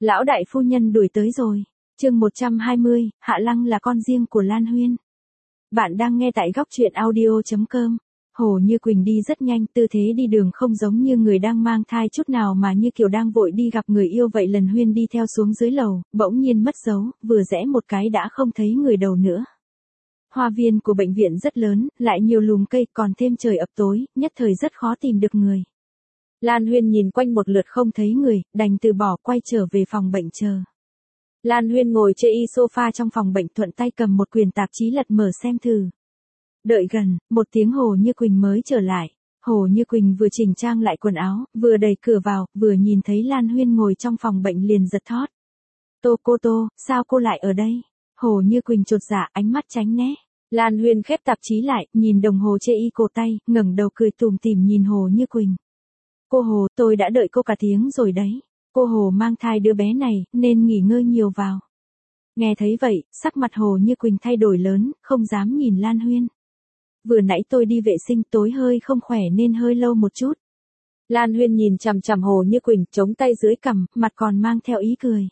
Lão đại phu nhân đuổi tới rồi. Chương 120, Hạ Lăng là con riêng của Lan Huyên. Bạn đang nghe tại góc truyện audio.com. Hồ Như Quỳnh đi rất nhanh, tư thế đi đường không giống như người đang mang thai chút nào mà như kiểu đang vội đi gặp người yêu vậy. Lần Huyên đi theo xuống dưới lầu, bỗng nhiên mất dấu, vừa rẽ một cái đã không thấy người đầu nữa. Hoa viên của bệnh viện rất lớn, lại nhiều lùm cây, còn thêm trời ập tối, nhất thời rất khó tìm được người. Lan Huyên nhìn quanh một lượt không thấy người, đành từ bỏ quay trở về phòng bệnh chờ. Lan Huyên ngồi trên sofa trong phòng bệnh, thuận tay cầm một quyển tạp chí lật mở xem thử. Đợi gần, một tiếng Hồ Như Quỳnh mới trở lại. Hồ Như Quỳnh vừa chỉnh trang lại quần áo, vừa đẩy cửa vào, vừa nhìn thấy Lan Huyên ngồi trong phòng bệnh liền giật thót. Cô Tô, sao cô lại ở đây? Hồ Như Quỳnh chột dạ, ánh mắt tránh né. Lan Huyên khép tạp chí lại, nhìn đồng hồ trên cổ tay, ngẩng đầu cười tủm tỉm nhìn Hồ Như Quỳnh. Cô Hồ, tôi đã đợi cô cả tiếng rồi đấy. Cô Hồ mang thai đứa bé này, nên nghỉ ngơi nhiều vào. Nghe thấy vậy, sắc mặt Hồ Như Quỳnh thay đổi lớn, không dám nhìn Lan Huyên. Vừa nãy tôi đi vệ sinh, tối hơi không khỏe nên hơi lâu một chút. Lan Huyên nhìn chằm chằm Hồ Như Quỳnh, chống tay dưới cằm, mặt còn mang theo ý cười.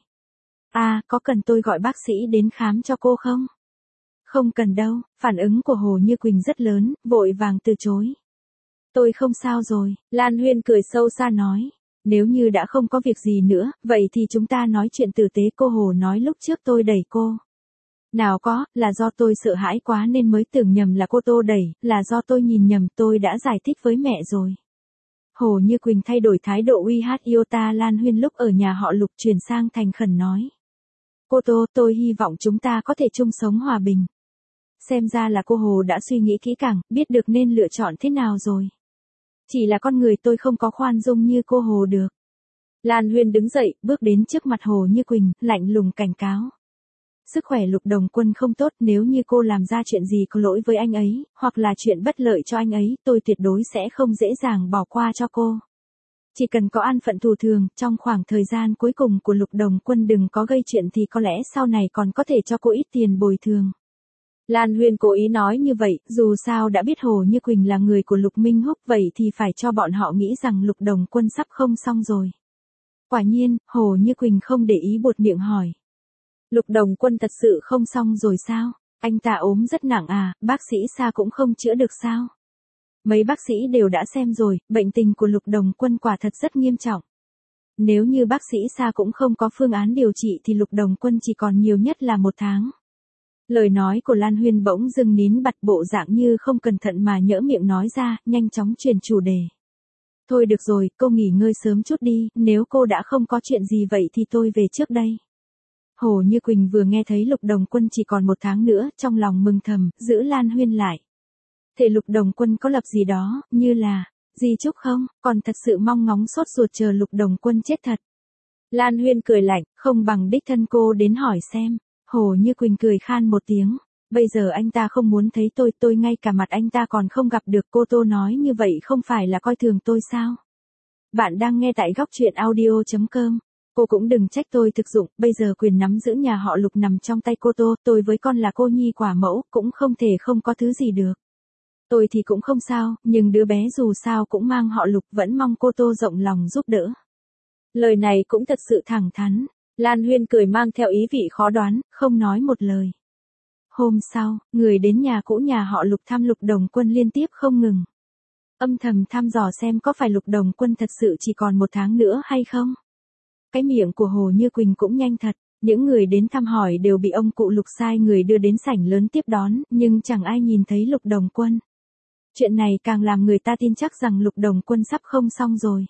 Có cần tôi gọi bác sĩ đến khám cho cô không? Không cần đâu. Phản ứng của Hồ Như Quỳnh rất lớn, vội vàng từ chối. Tôi không sao rồi, Lan Huyên cười sâu xa nói. Nếu như đã không có việc gì nữa, vậy thì chúng ta nói chuyện tử tế. Cô Hồ nói lúc trước tôi đẩy cô. Nào có, là do tôi sợ hãi quá nên mới tưởng nhầm là cô Tô đẩy, là do tôi nhìn nhầm, tôi đã giải thích với mẹ rồi. Hồ Như Quỳnh thay đổi thái độ uy hát iota Lan Huyên lúc ở nhà họ Lục, chuyển sang thành khẩn nói. Cô Tô, tôi hy vọng chúng ta có thể chung sống hòa bình. Xem ra là cô Hồ đã suy nghĩ kỹ càng, biết được nên lựa chọn thế nào rồi. Chỉ là con người tôi không có khoan dung như cô Hồ được. Lan Huyên đứng dậy, bước đến trước mặt Hồ Như Quỳnh, lạnh lùng cảnh cáo. Sức khỏe Lục Đồng Quân không tốt, nếu như cô làm ra chuyện gì có lỗi với anh ấy, hoặc là chuyện bất lợi cho anh ấy, tôi tuyệt đối sẽ không dễ dàng bỏ qua cho cô. Chỉ cần có an phận thù thường, trong khoảng thời gian cuối cùng của Lục Đồng Quân đừng có gây chuyện thì có lẽ sau này còn có thể cho cô ít tiền bồi thường. Lan Huyên cố ý nói như vậy, dù sao đã biết Hồ Như Quỳnh là người của Lục Minh Húc, vậy thì phải cho bọn họ nghĩ rằng Lục Đồng Quân sắp không xong rồi. Quả nhiên, Hồ Như Quỳnh không để ý buột miệng hỏi. Lục Đồng Quân thật sự không xong rồi sao? Anh ta ốm rất nặng à, bác sĩ Sa cũng không chữa được sao? Mấy bác sĩ đều đã xem rồi, bệnh tình của Lục Đồng Quân quả thật rất nghiêm trọng. Nếu như bác sĩ Sa cũng không có phương án điều trị thì Lục Đồng Quân chỉ còn nhiều nhất là 1 tháng. Lời nói của Lan Huyên bỗng dưng nín bặt, bộ dạng như không cẩn thận mà nhỡ miệng nói ra, nhanh chóng chuyển chủ đề. Thôi được rồi, cô nghỉ ngơi sớm chút đi, nếu cô đã không có chuyện gì vậy thì tôi về trước đây. Hồ Như Quỳnh vừa nghe thấy Lục Đồng Quân chỉ còn 1 tháng nữa, trong lòng mừng thầm, giữ Lan Huyên lại. Thể Lục Đồng Quân có lập gì đó, như là, di chúc không, còn thật sự mong ngóng sốt ruột chờ Lục Đồng Quân chết thật. Lan Huyên cười lạnh, không bằng đích thân cô đến hỏi xem. Hồ Như Quỳnh cười khan một tiếng. Bây giờ anh ta không muốn thấy tôi ngay cả mặt anh ta còn không gặp được. Cô Tô nói như vậy không phải là coi thường tôi sao? Bạn đang nghe tại góc truyện audio.com. Cô cũng đừng trách tôi thực dụng, bây giờ quyền nắm giữ nhà họ Lục nằm trong tay cô Tô, tôi với con là cô nhi quả mẫu, cũng không thể không có thứ gì được. Tôi thì cũng không sao, nhưng đứa bé dù sao cũng mang họ Lục, vẫn mong cô Tô rộng lòng giúp đỡ. Lời này cũng thật sự thẳng thắn. Lan Huyên cười mang theo ý vị khó đoán, không nói một lời. Hôm sau, người đến nhà cũ nhà họ Lục thăm Lục Đồng Quân liên tiếp không ngừng. Âm thầm thăm dò xem có phải Lục Đồng Quân thật sự chỉ còn 1 tháng nữa hay không. Cái miệng của Hồ Như Quỳnh cũng nhanh thật, những người đến thăm hỏi đều bị ông cụ Lục sai người đưa đến sảnh lớn tiếp đón, nhưng chẳng ai nhìn thấy Lục Đồng Quân. Chuyện này càng làm người ta tin chắc rằng Lục Đồng Quân sắp không xong rồi.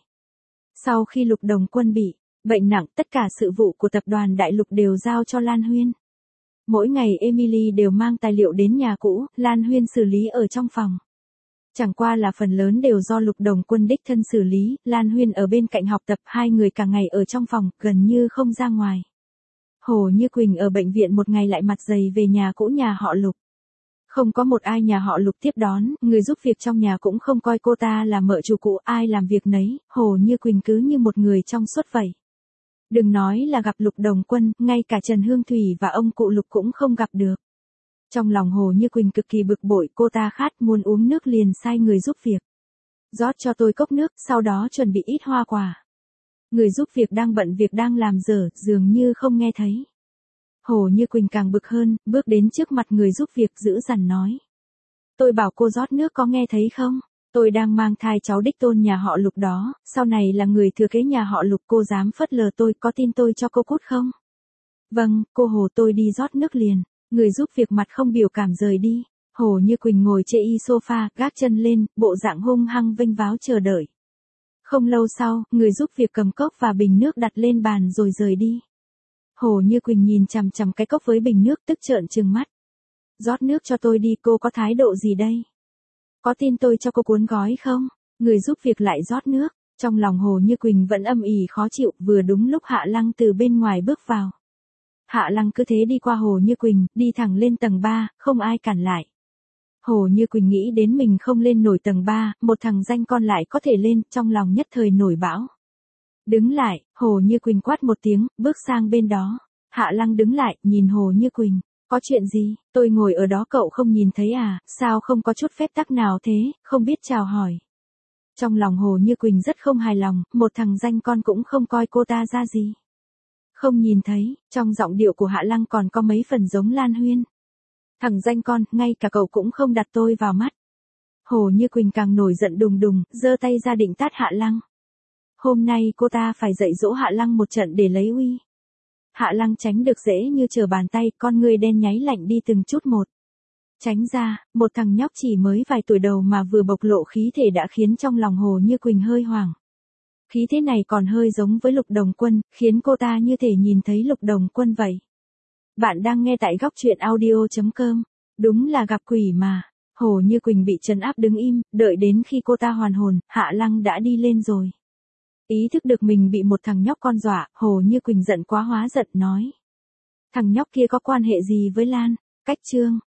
Sau khi Lục Đồng Quân bị bệnh nặng, tất cả sự vụ của tập đoàn Đại Lục đều giao cho Lan Huyên. Mỗi ngày Emily đều mang tài liệu đến nhà cũ, Lan Huyên xử lý ở trong phòng. Chẳng qua là phần lớn đều do Lục Đồng Quân đích thân xử lý, Lan Huyên ở bên cạnh học tập, hai người cả ngày ở trong phòng, gần như không ra ngoài. Hồ Như Quỳnh ở bệnh viện một ngày lại mặt dày về nhà cũ nhà họ Lục. Không có một ai nhà họ Lục tiếp đón, người giúp việc trong nhà cũng không coi cô ta là mợ chủ cũ, ai làm việc nấy, Hồ Như Quỳnh cứ như một người trong suốt vậy. Đừng nói là gặp Lục Đồng Quân, ngay cả Trần Hương Thủy và ông cụ Lục cũng không gặp được. Trong lòng Hồ Như Quỳnh cực kỳ bực bội, cô ta khát muốn uống nước liền sai người giúp việc. Rót cho tôi cốc nước, sau đó chuẩn bị ít hoa quả. Người giúp việc đang bận việc đang làm dở, dường như không nghe thấy. Hồ Như Quỳnh càng bực hơn, bước đến trước mặt người giúp việc dữ dằn nói. Tôi bảo cô rót nước có nghe thấy không? Tôi đang mang thai cháu đích tôn nhà họ Lục đó, sau này là người thừa kế nhà họ Lục, cô dám phớt lờ tôi, có tin tôi cho cô cút không? Vâng, cô Hồ, tôi đi rót nước liền. Người giúp việc mặt không biểu cảm rời đi. Hồ Như Quỳnh ngồi chê y sofa, gác chân lên, bộ dạng hung hăng vênh váo chờ đợi. Không lâu sau, người giúp việc cầm cốc và bình nước đặt lên bàn rồi rời đi. Hồ Như Quỳnh nhìn chằm chằm cái cốc với bình nước, tức trợn trừng mắt. Rót nước cho tôi đi, cô có thái độ gì đây? Có tin tôi cho cô cuốn gói không? Người giúp việc lại rót nước. Trong lòng Hồ Như Quỳnh vẫn âm ỉ khó chịu, vừa đúng lúc Hạ Lăng từ bên ngoài bước vào. Hạ Lăng cứ thế đi qua Hồ Như Quỳnh, đi thẳng lên tầng 3, không ai cản lại. Hồ Như Quỳnh nghĩ đến mình không lên nổi tầng 3, một thằng danh con lại có thể lên, trong lòng nhất thời nổi bão. Đứng lại, Hồ Như Quỳnh quát một tiếng, bước sang bên đó. Hạ Lăng đứng lại, nhìn Hồ Như Quỳnh. Có chuyện gì, tôi ngồi ở đó cậu không nhìn thấy à, sao không có chút phép tắc nào thế, không biết chào hỏi. Trong lòng Hồ Như Quỳnh rất không hài lòng, một thằng danh con cũng không coi cô ta ra gì. Không nhìn thấy, trong giọng điệu của Hạ Lăng còn có mấy phần giống Lan Huyên. Thằng danh con, ngay cả cậu cũng không đặt tôi vào mắt. Hồ Như Quỳnh càng nổi giận đùng đùng, giơ tay ra định tát Hạ Lăng. Hôm nay cô ta phải dạy dỗ Hạ Lăng một trận để lấy uy. Hạ Lăng tránh được dễ như trở bàn tay, con người đen nháy lạnh đi từng chút một. Tránh ra, một thằng nhóc chỉ mới vài tuổi đầu mà vừa bộc lộ khí thể đã khiến trong lòng Hồ Như Quỳnh hơi hoảng. Khí thế này còn hơi giống với Lục Đồng Quân, khiến cô ta như thể nhìn thấy Lục Đồng Quân vậy. Bạn đang nghe tại góc truyện audio.com. Đúng là gặp quỷ mà. Hồ Như Quỳnh bị trấn áp đứng im, đợi đến khi cô ta hoàn hồn, Hạ Lăng đã đi lên rồi. Ý thức được mình bị một thằng nhóc con dọa, Hồ Như Quỳnh giận quá hóa giận nói. Thằng nhóc kia có quan hệ gì với Lan? Cách chương.